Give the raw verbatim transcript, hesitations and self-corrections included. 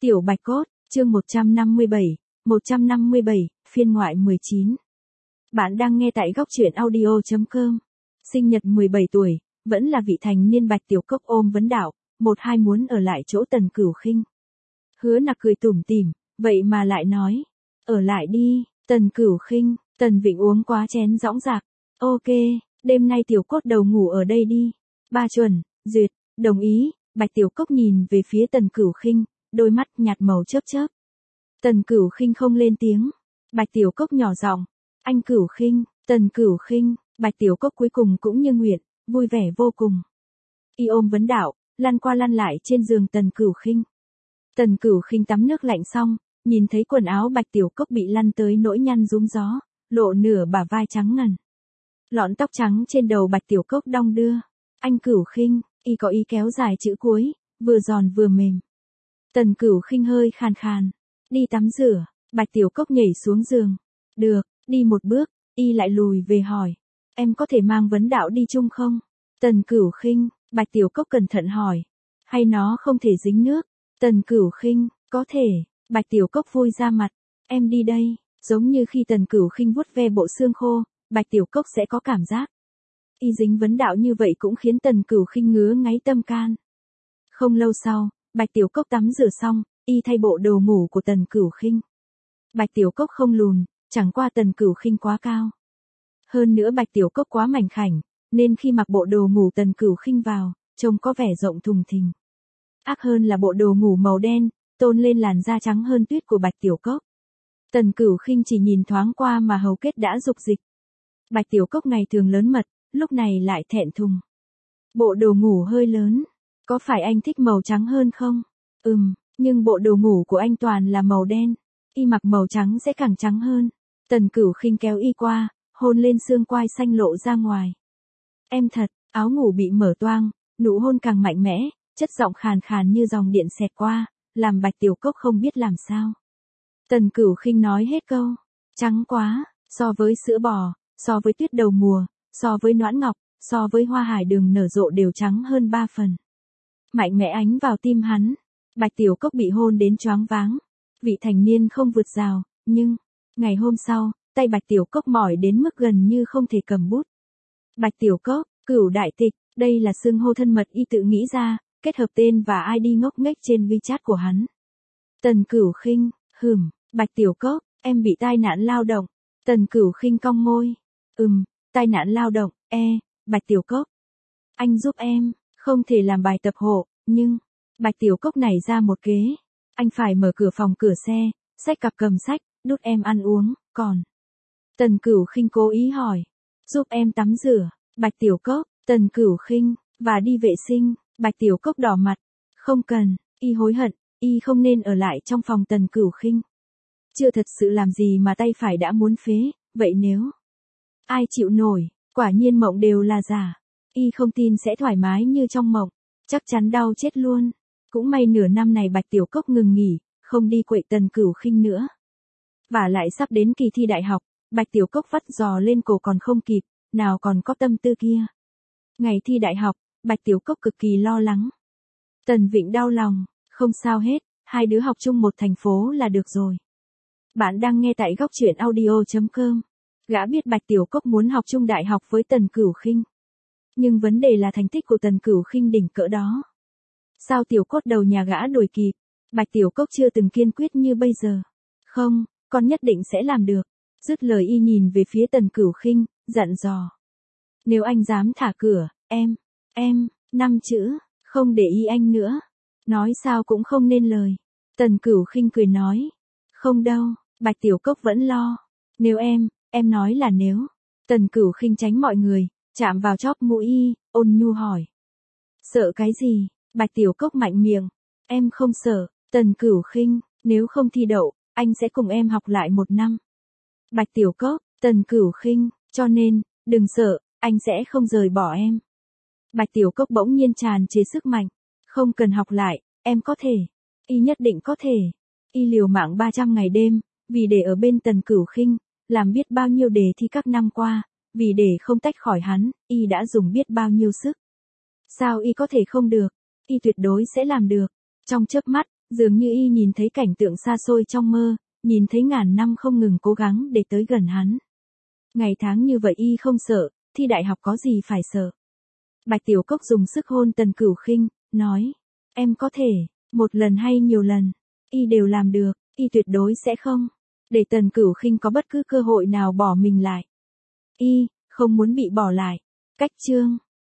Tiểu Bạch Cốt, chương một trăm năm mươi bảy, một trăm năm mươi bảy, phiên ngoại mười chín. Bạn đang nghe tại góc truyện audio chấm com. Sinh nhật mười bảy tuổi, vẫn là vị thành niên Bạch Tiểu Cốc ôm vấn đạo, một hai muốn ở lại chỗ Tần Cửu Khinh. Hứa Nặc cười tủm tỉm, vậy mà lại nói, ở lại đi, Tần Cửu Khinh. Tần Vịnh uống quá chén dõng dạc, ok, đêm nay Tiểu Cốt đầu ngủ ở đây đi. Ba chuẩn, duyệt, đồng ý. Bạch Tiểu Cốc nhìn về phía Tần Cửu Khinh, đôi mắt nhạt màu chớp chớp. Tần Cửu Khinh không lên tiếng. Bạch Tiểu Cốc nhỏ giọng, anh Cửu Khinh, Tần Cửu Khinh. Bạch Tiểu Cốc cuối cùng cũng như nguyện, vui vẻ vô cùng. Y ôm vấn đạo, lăn qua lăn lại trên giường Tần Cửu Khinh. Tần Cửu Khinh tắm nước lạnh xong, nhìn thấy quần áo Bạch Tiểu Cốc bị lăn tới nỗi nhăn rúm gió, lộ nửa bả vai trắng ngần. Lọn tóc trắng trên đầu Bạch Tiểu Cốc đong đưa. Anh Cửu Khinh, y có ý kéo dài chữ cuối, vừa giòn vừa mềm. Tần Cửu Khinh hơi khàn khàn, đi tắm rửa. Bạch Tiểu Cốc nhảy xuống giường. Được, đi một bước, y lại lùi về hỏi, em có thể mang vấn đạo đi chung không? Tần Cửu Khinh. Bạch Tiểu Cốc cẩn thận hỏi, hay nó không thể dính nước? Tần Cửu Khinh, có thể. Bạch Tiểu Cốc vui ra mặt, em đi đây. Giống như khi Tần Cửu Khinh vuốt ve bộ xương khô, Bạch Tiểu Cốc sẽ có cảm giác. Y dính vấn đạo như vậy cũng khiến Tần Cửu Khinh ngứa ngáy tâm can. Không lâu sau, Bạch Tiểu Cốc tắm rửa xong, y thay bộ đồ ngủ của Tần Cửu Khinh. Bạch Tiểu Cốc không lùn, chẳng qua Tần Cửu Khinh quá cao. Hơn nữa Bạch Tiểu Cốc quá mảnh khảnh, nên khi mặc bộ đồ ngủ Tần Cửu Khinh vào, trông có vẻ rộng thùng thình. Ác hơn là bộ đồ ngủ màu đen, tôn lên làn da trắng hơn tuyết của Bạch Tiểu Cốc. Tần Cửu Khinh chỉ nhìn thoáng qua mà hầu kết đã rục dịch. Bạch Tiểu Cốc ngày thường lớn mật, lúc này lại thẹn thùng. Bộ đồ ngủ hơi lớn, có phải anh thích màu trắng hơn không? Ừm, nhưng bộ đồ ngủ của anh toàn là màu đen, y mặc màu trắng sẽ càng trắng hơn. Tần Cửu Khinh kéo y qua, hôn lên xương quai xanh lộ ra ngoài. Em thật, áo ngủ bị mở toang, nụ hôn càng mạnh mẽ, chất giọng khàn khàn như dòng điện xẹt qua, làm Bạch Tiểu Cốc không biết làm sao. Tần Cửu Khinh nói hết câu, trắng quá, so với sữa bò, so với tuyết đầu mùa, so với noãn ngọc, so với hoa hải đường nở rộ đều trắng hơn ba phần. Mạnh mẽ ánh vào tim hắn. Bạch Tiểu Cốc bị hôn đến choáng váng. Vị thành niên không vượt rào, nhưng, ngày hôm sau, tay Bạch Tiểu Cốc mỏi đến mức gần như không thể cầm bút. Bạch Tiểu Cốc, Cửu đại tịch, đây là xưng hô thân mật y tự nghĩ ra, kết hợp tên và i đê ngốc nghếch trên WeChat của hắn. Tần Cửu Khinh, hừm, Bạch Tiểu Cốc, em bị tai nạn lao động. Tần Cửu Khinh cong môi. Ừm, tai nạn lao động, e, Bạch Tiểu Cốc. Anh giúp em, không thể làm bài tập hộ, nhưng, Bạch Tiểu Cốc nảy ra một kế. Anh phải mở cửa phòng cửa xe, xách cặp cầm sách, đút em ăn uống, còn. Tần Cửu Khinh cố ý hỏi, giúp em tắm rửa. Bạch Tiểu Cốc. Tần Cửu Khinh, và đi vệ sinh. Bạch Tiểu Cốc đỏ mặt. Không cần, y hối hận, y không nên ở lại trong phòng Tần Cửu Khinh. Chưa thật sự làm gì mà tay phải đã muốn phế, vậy nếu ai chịu nổi, quả nhiên mộng đều là giả. Y không tin sẽ thoải mái như trong mộng, chắc chắn đau chết luôn. Cũng may nửa năm này Bạch Tiểu Cốc ngừng nghỉ, không đi quậy Tần Cửu Khinh nữa. Và lại sắp đến kỳ thi đại học, Bạch Tiểu Cốc vắt giò lên cổ còn không kịp, nào còn có tâm tư kia. Ngày thi đại học, Bạch Tiểu Cốc cực kỳ lo lắng. Tần Vịnh đau lòng, không sao hết, hai đứa học chung một thành phố là được rồi. Bạn đang nghe tại góc truyện audio chấm com. Gã biết Bạch Tiểu Cốc muốn học chung đại học với Tần Cửu Khinh. Nhưng vấn đề là thành tích của Tần Cửu Khinh đỉnh cỡ đó. Sao Tiểu Cốt đầu nhà gã đuổi kịp? Bạch Tiểu Cốc chưa từng kiên quyết như bây giờ. Không, con nhất định sẽ làm được. Dứt lời y nhìn về phía Tần Cửu Khinh, dặn dò. Nếu anh dám thả cửa, em, em, năm chữ, không để ý anh nữa. Nói sao cũng không nên lời. Tần Cửu Khinh cười nói. Không đâu, Bạch Tiểu Cốc vẫn lo. Nếu em, em nói là nếu. Tần Cửu Khinh tránh mọi người, chạm vào chóp mũi y, ôn nhu hỏi. Sợ cái gì? Bạch Tiểu Cốc mạnh miệng. Em không sợ. Tần Cửu Khinh, nếu không thi đậu, anh sẽ cùng em học lại một năm. Bạch Tiểu Cốc. Tần Cửu Khinh, cho nên, đừng sợ, anh sẽ không rời bỏ em. Bạch Tiểu Cốc bỗng nhiên tràn trề sức mạnh. Không cần học lại, em có thể. Y nhất định có thể. Y liều mạng ba trăm ngày đêm, vì để ở bên Tần Cửu Khinh, làm biết bao nhiêu đề thi các năm qua, vì để không tách khỏi hắn, y đã dùng biết bao nhiêu sức. Sao y có thể không được? Y tuyệt đối sẽ làm được. Trong chớp mắt, Dường như y nhìn thấy cảnh tượng xa xôi trong mơ, nhìn thấy ngàn năm không ngừng cố gắng để tới gần hắn. Ngày tháng như vậy y không sợ, thi đại học có gì phải sợ. Bạch Tiểu Cốc dùng sức hôn Tần Cửu Khinh, nói, em có thể, một lần hay nhiều lần, y đều làm được, y tuyệt đối sẽ không, để Tần Cửu Khinh có bất cứ cơ hội nào bỏ mình lại. Y, không muốn bị bỏ lại. Cách chương